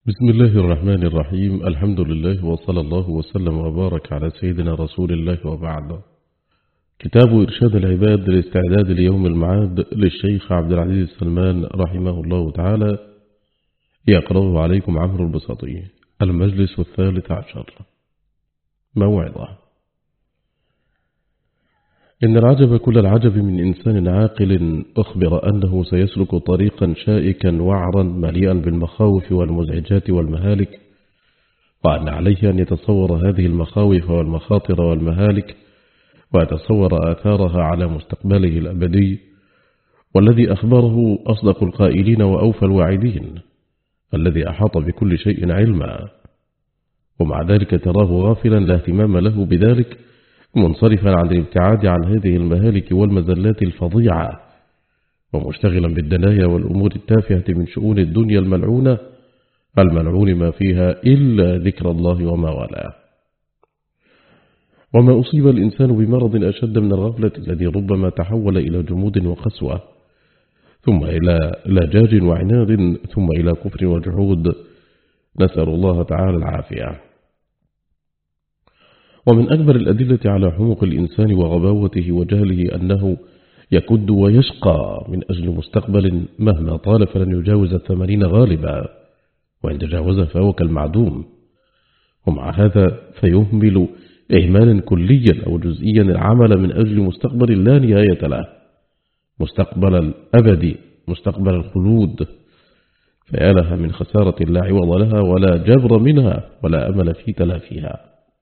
بسم الله الرحمن الرحيم. الحمد لله وصلى الله وسلم وبارك على سيدنا رسول الله وبعد. كتاب إرشاد العباد لاستعداد ليوم المعاد للشيخ عبد العزيز السلمان رحمه الله تعالى، يقرأه عليكم عمرو البساطي. المجلس 13. موعظة. إن العجب كل العجب من إنسان عاقل أخبر أنه سيسلك طريقا شائكا وعرا مليئا بالمخاوف والمزعجات والمهالك، وأن عليه أن يتصور هذه المخاوف والمخاطر والمهالك ويتصور آثارها على مستقبله الأبدي، والذي أخبره أصدق القائلين وأوفى الواعدين، الذي أحاط بكل شيء علما، ومع ذلك تراه غافلا لا اهتمام له بذلك، منصرفا عن الابتعاد عن هذه المهالك والمزلات الفظيعة، ومشتغلا بالدنايا والأمور التافهة من شؤون الدنيا الملعون ما فيها إلا ذكر الله وما والاه. وما أصيب الإنسان بمرض أشد من الغفلة الذي ربما تحول إلى جمود وقسوة، ثم إلى لجاج وعناد، ثم إلى كفر وجحود، نسأل الله تعالى العافية. ومن أكبر الأدلة على حمق الإنسان وغباوته وجهله أنه يكد ويشقى من أجل مستقبل مهما طال فلن يجاوز 80 غالبا، وإن تجاوز فهو كالمعدوم، ومع هذا فيهمل إهمالا كليا أو جزئيا العمل من أجل مستقبل لا نهاية له، مستقبل الأبد، مستقبل الخلود، فيا لها من خسارة لا عوض لها ولا جبر منها ولا أمل في تلافيها.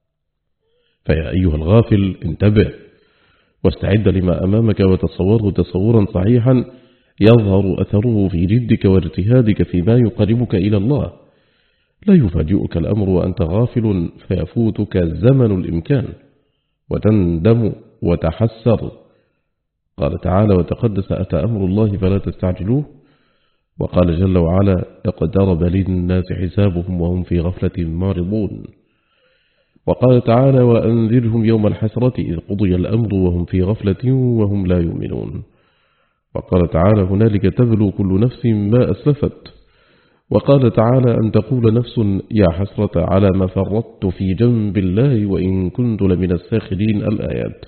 فيا أيها الغافل انتبه واستعد لما أمامك، وتصوره تصورا صحيحا يظهر أثره في جدك واجتهادك فيما يقربك إلى الله. لا يفاجئك الأمر وأنت غافل فيفوتك زمن الإمكان وتندم وتحسر. قال تعالى وتقدس: أتى أمر الله فلا تستعجلوه. وقال جل وعلا: اقترب للناس حسابهم وهم في غفلة معرضون. وقال تعالى: وأنذرهم يوم الحسرة إذ قضي الأمر وهم في غفلة وهم لا يؤمنون. وقال تعالى: هنالك تبلو كل نفس ما أسلفت. وقال تعالى: أن تقول نفس يا حسرة على ما فرطت في جنب الله وإن كنت لمن الساخرين. الآيات.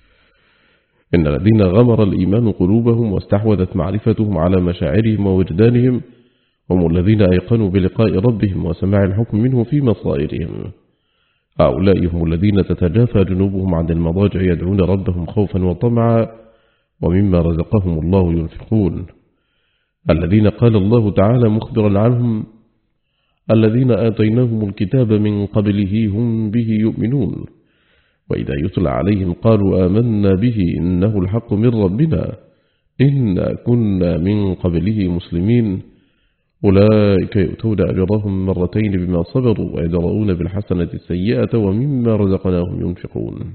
إن الذين غمر الإيمان قلوبهم واستحوذت معرفتهم على مشاعرهم ووجدانهم هم الذين أيقنوا بلقاء ربهم وسماع الحكم منه في مصائرهم. هؤلاء هم الذين تتجافى جنوبهم عن المضاجع يدعون ربهم خوفا وطمعا ومما رزقهم الله ينفقون. الذين قال الله تعالى مخبرا عنهم: الذين آتيناهم الكتاب من قبله هم به يؤمنون، وإذا يتلى عليهم قالوا آمنا به إنه الحق من ربنا إنا كنا من قبله مسلمين. أولئك يؤتون أجرهم مرتين بما صبروا ويدرؤون بالحسنة السيئة ومما رزقناهم ينفقون.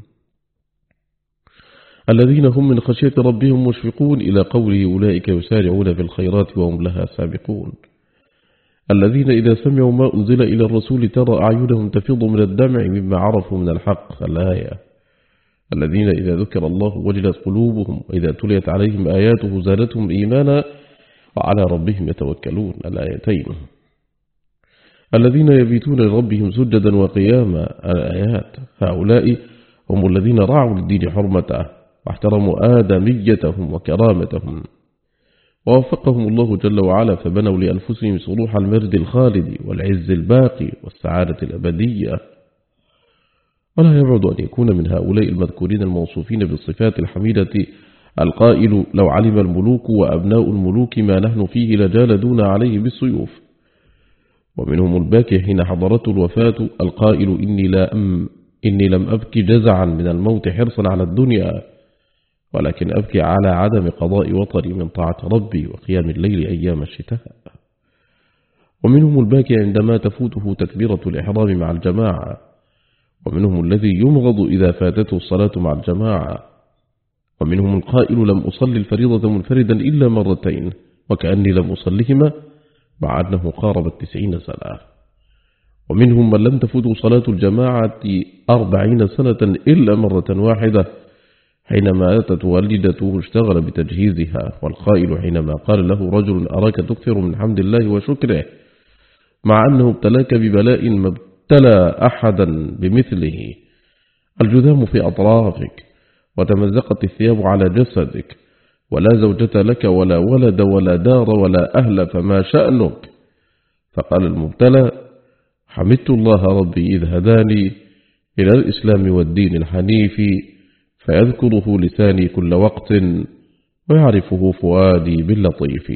الذين هم من خشية ربهم مشفقون، إلى قوله: أولئك يسارعون في الخيرات وهم لها سابقون. الذين إذا سمعوا ما أنزل إلى الرسول ترى أعينهم تفيض من الدمع مما عرفوا من الحق. الآية. الذين إذا ذكر الله وجلت قلوبهم وإذا تليت عليهم آياته زادتهم إيمانا وعلى ربهم يتوكلون. الآيتين. الذين يبيتون لربهم سجدا وقياما. الآيات. هؤلاء هم الذين رعوا للدين حرمته واحترموا آدميتهم وكرامتهم، ووفقهم الله جل وعلا فبنوا لأنفسهم صروح المجد الخالد والعز الباقي والسعادة الأبدية. ولا يبعد أن يكون من هؤلاء المذكورين الموصوفين بالصفات الحميدة القائل: لو علم الملوك وأبناء الملوك ما نحن فيه لجالدون عليه بالسيوف. ومنهم الباكي حين حضرته الوفاة القائل: إني لم أبكي جزعا من الموت حرصا على الدنيا، ولكن أبكي على عدم قضاء وطري من طاعة ربي وقيام الليل أيام الشتاء. ومنهم الباكي عندما تفوته تكبيرة الإحرام مع الجماعة. ومنهم الذي يمغض إذا فاتته الصلاة مع الجماعة. ومنهم القائل: لم أصلي الفريضة منفردا إلا مرتين وكأني لم أصلهما، مع أنه قارب 90 سنة. ومنهم من لم تفوته صلاة الجماعة 40 سنة إلا مرة واحدة، حينما أتت والدته اشتغل بتجهيزها. والقائل حينما قال له رجل: أراك تكثر من حمد الله وشكره، مع أنه ابتلاك ببلاء ما ابتلى أحدا بمثله. الجذام في أطرافك، وتمزقت الثياب على جسدك، ولا زوجة لك ولا ولد ولا دار ولا أهل، فما شأنك؟ فقال المبتلى: حمدت الله ربي إذ هداني إلى الإسلام والدين الحنيف، فيذكره لساني كل وقت ويعرفه فؤادي باللطيف.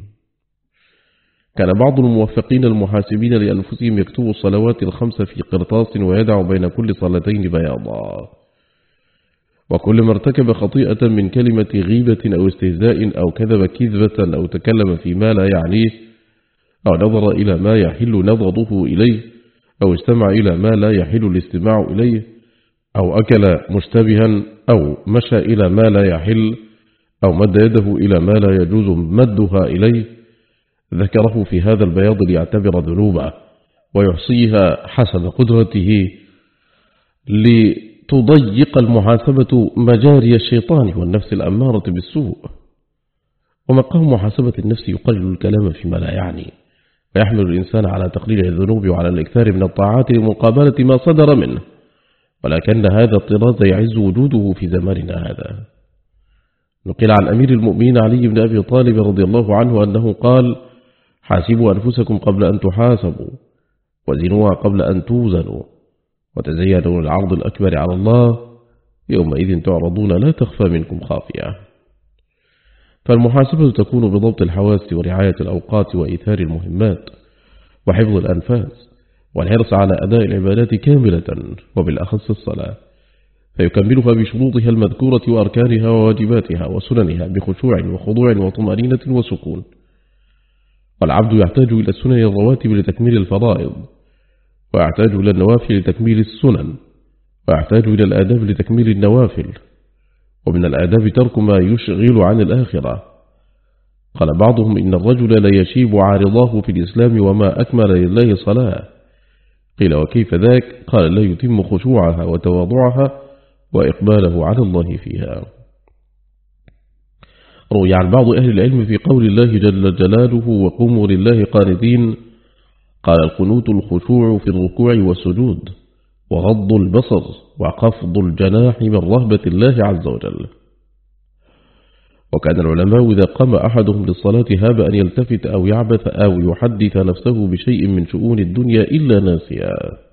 كان بعض الموفقين المحاسبين لأنفسهم يكتب الصلوات الخمس في قرطاس ويدع بين كل صلاتين بياضا، وكل ما ارتكب خطيئة من كلمة غيبة أو استهزاء أو كذب كذبة أو تكلم فيما لا يعنيه أو نظر إلى ما يحل نظره إليه أو استمع إلى ما لا يحل الاستماع إليه أو أكل مشتبها أو مشى إلى ما لا يحل أو مد يده إلى ما لا يجوز مدها إليه، ذكره في هذا البياض ليعتبر ذنوبه ويحصيها حسب قدرته لتضيق المحاسبة مجاري الشيطان والنفس الأمارة بالسوء. ومقام محاسبة النفس يقلل الكلام فيما لا يعني، ويحمل الإنسان على تقليل الذنوب وعلى الإكثار من الطاعات لمقابلة ما صدر منه، ولكن هذا الطراز يعز وجوده في زماننا هذا. نقل عن أمير المؤمنين علي بن أبي طالب رضي الله عنه أنه قال: حاسبوا أنفسكم قبل أن تحاسبوا، وزنوها قبل أن توزنوا، وتزينوا العرض الأكبر على الله، يومئذ تعرضون لا تخفى منكم خافية. فالمحاسبة تكون بضبط الحواس ورعاية الأوقات وإيثار المهمات وحفظ الأنفاس والحرص على أداء العبادات كاملة، وبالأخص الصلاة، فيكملها بشروطها المذكورة وأركانها وواجباتها وسننها بخشوع وخضوع وطمأنينة وسكون. والعبد يحتاج إلى السنن الرواتب لتكميل الفرائض، ويحتاج إلى النوافل لتكميل السنن، ويحتاج إلى الآداب لتكميل النوافل. ومن الآداب ترك ما يشغل عن الآخرة. قال بعضهم: إن الرجل لا يشيب عارضاه في الإسلام وما أكمل لله صلاة. قيل: وكيف ذاك؟ قال: لا يتم خشوعها وتواضعها وإقباله على الله فيها. روي عن بعض أهل العلم في قول الله جل جلاله: وقوموا لله قانتين، قال: القنوت الخشوع في الركوع والسجود، وغض البصر، وخفض الجناح من رهبة الله عز وجل. وكان العلماء إذا قام أحدهم للصلاة هاب أن يلتفت أو يعبث أو يحدث نفسه بشيء من شؤون الدنيا إلا ناسيا.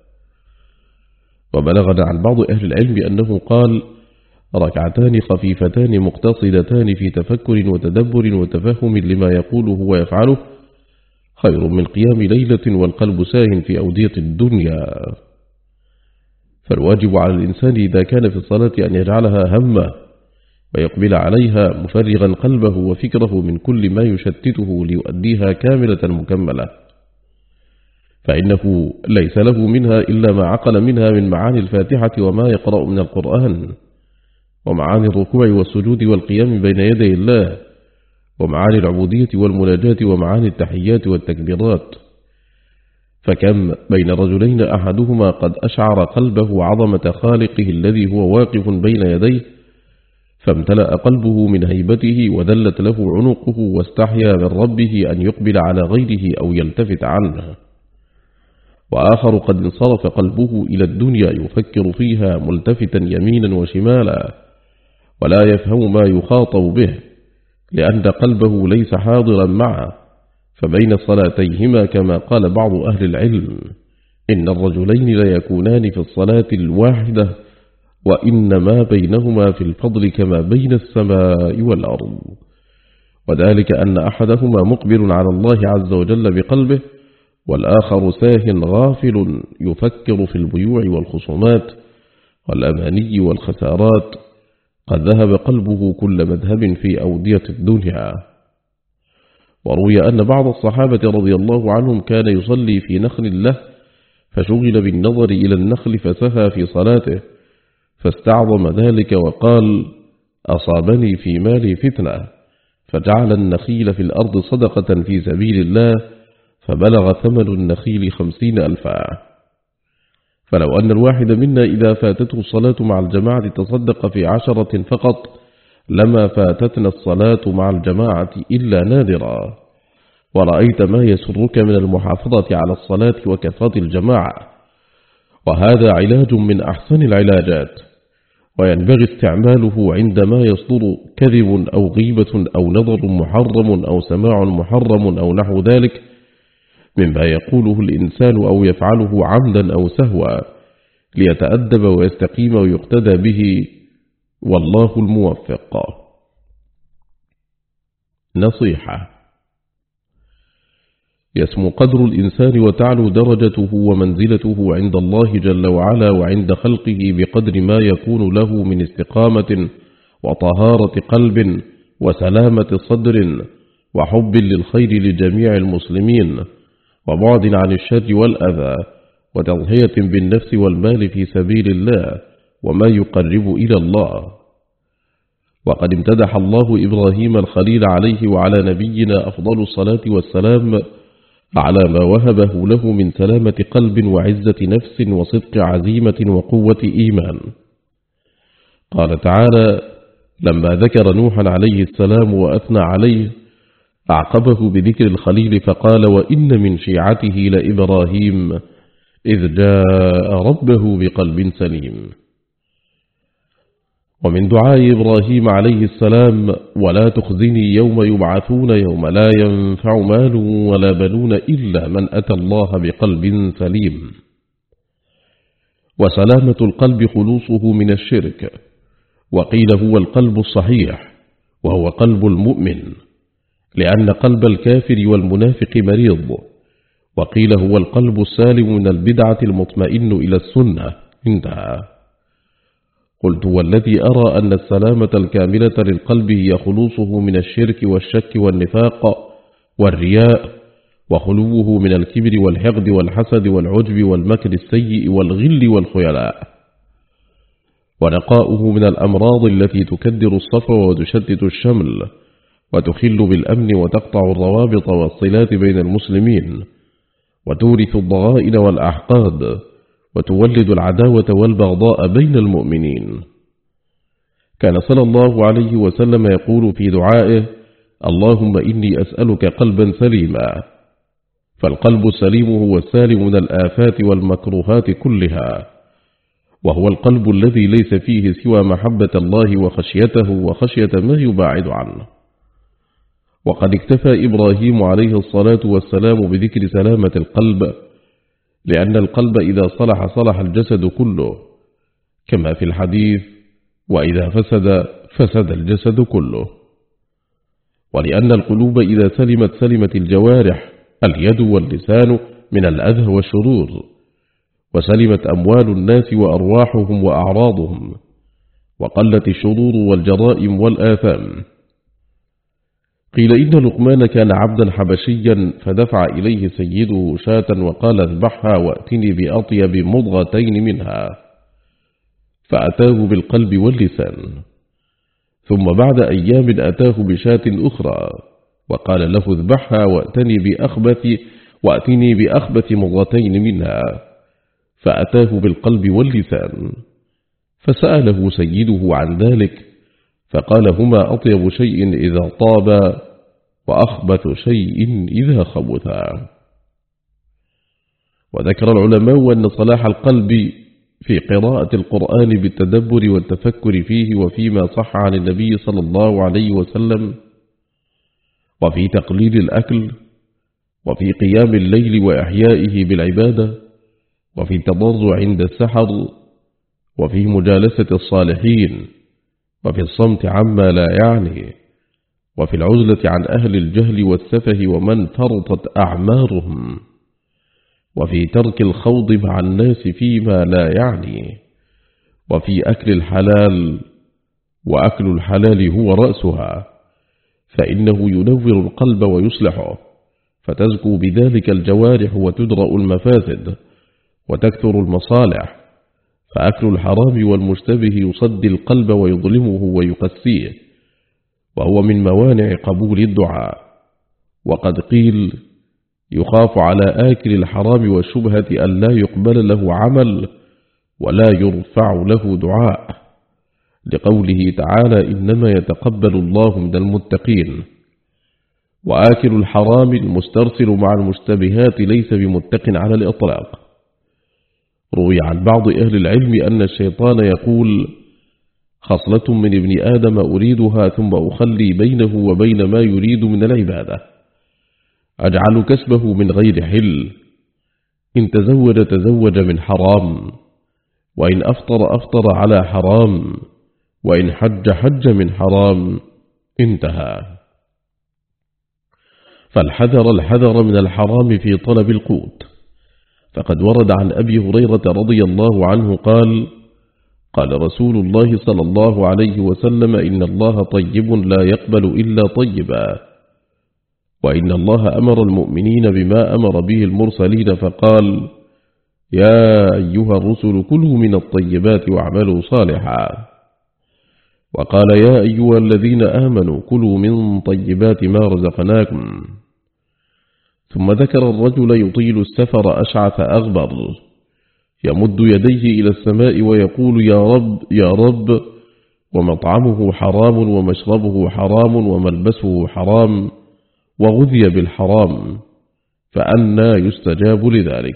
وبلغنا عن بعض أهل العلم أنه قال: ركعتان خفيفتان مقتصدتان في تفكر وتدبر وتفهم لما يقوله ويفعله خير من قيام ليلة والقلب ساهٍ في أودية الدنيا. فالواجب على الإنسان إذا كان في الصلاة أن يجعلها همه، ويقبل عليها مفرغا قلبه وفكره من كل ما يشتته ليؤديها كاملة مكملة، فإنه ليس له منها إلا ما عقل منها من معاني الفاتحة وما يقرأ من القرآن، ومعاني الركوع والسجود والقيام بين يدي الله، ومعاني العبودية والمناجاة، ومعاني التحيات والتكبيرات. فكم بين رجلين أحدهما قد أشعر قلبه عظمة خالقه الذي هو واقف بين يديه، فامتلأ قلبه من هيبته وذلت له عنقه واستحيا من ربه أن يقبل على غيره أو يلتفت عنه. وآخر قد انصرف قلبه إلى الدنيا يفكر فيها ملتفتا يمينا وشمالا، ولا يفهم ما يخاطب به لأن قلبه ليس حاضرا معه. فبين الصلاتيهما كما قال بعض أهل العلم: إن الرجلين لا يكونان في الصلاة الواحدة، وإنما بينهما في الفضل كما بين السماء والأرض. وذلك أن أحدهما مقبل على الله عز وجل بقلبه، والآخر ساه غافل يفكر في البيوع والخصومات والأماني والخسارات، قد ذهب قلبه كل مذهب في أودية الدنيا. وروي أن بعض الصحابة رضي الله عنهم كان يصلي في نخل له، فشغل بالنظر إلى النخل فسهى في صلاته، فاستعظم ذلك وقال: أصابني في مالي فتنة، فجعل النخيل في الأرض صدقة في سبيل الله، فبلغ ثمن النخيل 50,000. فلو أن الواحد منا إذا فاتته الصلاة مع الجماعة تصدق في 10 فقط، لما فاتتنا الصلاة مع الجماعة إلا نادرا. ورأيت ما يسرك من المحافظة على الصلاة وكثرة الجماعة، وهذا علاج من أحسن العلاجات، وينبغي استعماله عندما يصدر كذب أو غيبة أو نظر محرم أو سماع محرم أو نحو ذلك مما يقوله الإنسان أو يفعله عمدا أو سهوا، ليتأدب ويستقيم ويقتدى به، والله الموفق. نصيحة: يسمو قدر الإنسان وتعلو درجته ومنزلته عند الله جل وعلا وعند خلقه بقدر ما يكون له من استقامة وطهارة قلب وسلامة صدر وحب للخير لجميع المسلمين وبعد عن الشر والأذى وتضحية بالنفس والمال في سبيل الله وما يقرب إلى الله. وقد امتدح الله إبراهيم الخليل عليه وعلى نبينا أفضل الصلاة والسلام على ما وهبه له من سلامة قلب وعزة نفس وصدق عزيمة وقوة إيمان. قال تعالى: لما ذكر نوحا عليه السلام وأثنى عليه أعقبه بذكر الخليل فقال: وإن من شيعته لإبراهيم إذ جاء ربه بقلب سليم. ومن دعاء إبراهيم عليه السلام: ولا تخزني يوم يبعثون يوم لا ينفع مال ولا بنون إلا من أتى الله بقلب سليم. وسلامة القلب خلوصه من الشرك، وقيل هو القلب الصحيح وهو قلب المؤمن، لأن قلب الكافر والمنافق مريض، وقيل هو القلب السالم من البدعة المطمئن إلى السنة. انتهى. قلت: والذي أرى أن السلامة الكاملة للقلب هي خلوصه من الشرك والشك والنفاق والرياء، وخلوه من الكبر والحقد والحسد والعجب والمكر السيء والغل والخيلاء، ونقاؤه من الأمراض التي تكدر الصفو وتشتت الشمل وتخل بالأمن وتقطع الروابط والصلات بين المسلمين وتورث الضغائن والأحقاد وتولد العداوة والبغضاء بين المؤمنين. كان صلى الله عليه وسلم يقول في دعائه: اللهم إني أسألك قلبا سليما. فالقلب السليم هو السالم من الآفات والمكروهات كلها، وهو القلب الذي ليس فيه سوى محبة الله وخشيته وخشية ما يباعد عنه. وقد اكتفى إبراهيم عليه الصلاة والسلام بذكر سلامة القلب، لأن القلب إذا صلح صلح الجسد كله، كما في الحديث: وإذا فسد فسد الجسد كله. ولأن القلوب إذا سلمت سلمت الجوارح اليد واللسان من الأذى والشرور، وسلمت أموال الناس وأرواحهم وأعراضهم، وقلت الشرور والجرائم والآثام. قيل إن لقمان كان عبدا حبشيا، فدفع إليه سيده شاة وقال: اذبحها وأتني بأطيب مضغتين منها، فأتاه بالقلب واللسان. ثم بعد أيام أتاه بشاة أخرى وقال له: اذبحها وأتني بأخبث مضغتين منها، فأتاه بالقلب واللسان. فسأله سيده عن ذلك فقال: هما أطيب شيء إذا طاب وأخبث شيء إذا خبثا. وذكر العلماء أن صلاح القلب في قراءة القرآن بالتدبر والتفكر فيه وفيما صح عن النبي صلى الله عليه وسلم، وفي تقليل الأكل، وفي قيام الليل وإحيائه بالعبادة، وفي التضرع عند السحر، وفي مجالسة الصالحين، وفي الصمت عما لا يعني، وفي العزلة عن أهل الجهل والسفه ومن فرطت أعمارهم، وفي ترك الخوض مع الناس فيما لا يعني، وفي أكل الحلال، وأكل الحلال هو رأسها، فإنه ينور القلب ويصلحه، فتزكو بذلك الجوارح وتدرأ المفاسد وتكثر المصالح. فأكل الحرام والمشتبه يصدي القلب ويظلمه ويقسيه، وهو من موانع قبول الدعاء. وقد قيل: يخاف على آكل الحرام والشبهة أن لا يقبل له عمل ولا يرفع له دعاء، لقوله تعالى: إنما يتقبل الله من المتقين. وآكل الحرام المسترسل مع المشتبهات ليس بمتق على الإطلاق. روي عن بعض أهل العلم أن الشيطان يقول: خصلة من ابن آدم أريدها ثم أخلي بينه وبين ما يريد من العبادة، أجعل كسبه من غير حل، إن تزوج من حرام، وإن أفطر على حرام، وإن حج من حرام، انتهى. الحذر من الحرام في طلب القوت، فقد ورد عن أبي هريرة رضي الله عنه قال رسول الله صلى الله عليه وسلم: إن الله طيب لا يقبل إلا طيبا، وإن الله أمر المؤمنين بما أمر به المرسلين فقال: يا أيها الرسل كلوا من الطيبات واعملوا صالحا، وقال: يا أيها الذين آمنوا كلوا من طيبات ما رزقناكم. ثم ذكر الرجل يطيل السفر أشعث أغبر يمد يديه إلى السماء ويقول: يا رب يا رب، ومطعمه حرام ومشربه حرام وملبسه حرام وغذي بالحرام، فأنى يستجاب لذلك.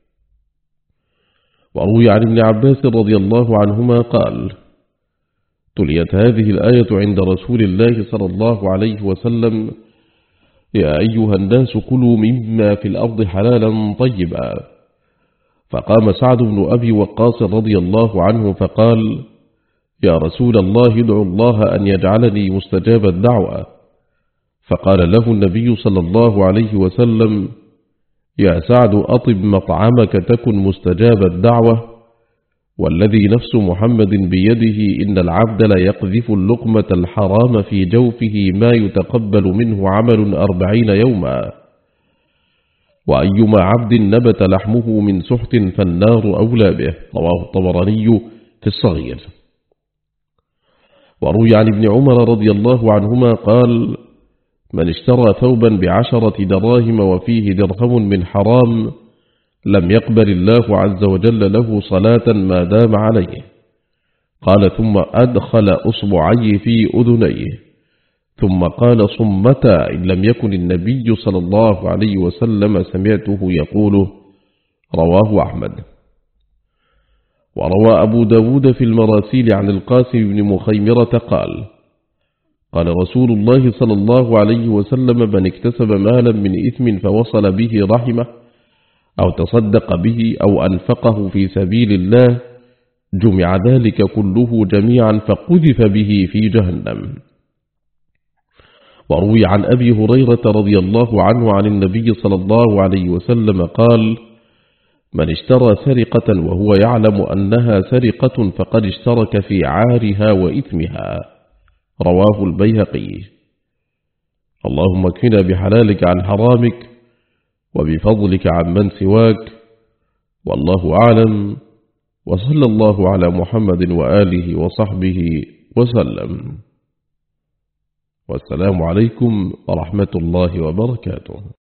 وروي عن ابن عباس رضي الله عنهما قال: تليت هذه الآية عند رسول الله صلى الله عليه وسلم: يا أيها الناس كلوا مما في الأرض حلالا طيبا. فقام سعد بن أبي وقاص رضي الله عنه فقال: يا رسول الله ادعو الله أن يجعلني مستجاب الدعوة. فقال له النبي صلى الله عليه وسلم: يا سعد أطب مطعمك تكن مستجاب الدعوة، والذي نفس محمد بيده إن العبد لا يقذف اللقمة الحرام في جوفه ما يتقبل منه عمل 40 يوما، وأيما عبد نبت لحمه من سحت فالنار أولى به. رواه الطبراني في الصغير. وروي عن ابن عمر رضي الله عنهما قال: من اشترى ثوبا ب10 دراهم وفيه درهم من حرام لم يقبل الله عز وجل له صلاة ما دام عليه. قال: ثم أدخل أصبعيه في أذنيه، ثم قال: صمتا، إن لم يكن النبي صلى الله عليه وسلم سمعته يقوله. رواه أحمد. وروى أبو داود في المراسيل عن القاسم بن مخيمرة قال رسول الله صلى الله عليه وسلم: من اكتسب مالا من إثم فوصل به رحمه أو تصدق به أو أنفقه في سبيل الله جمع ذلك كله جميعا فقذف به في جهنم. وروي عن أبي هريرة رضي الله عنه عن النبي صلى الله عليه وسلم قال: من اشترى سرقة وهو يعلم أنها سرقة فقد اشترك في عارها وإثمها. رواه البيهقي. اللهم اكفنا بحلالك عن حرامك وبفضلك عن من سواك، والله أعلم، وصلى الله على محمد وآله وصحبه وسلم، والسلام عليكم ورحمة الله وبركاته.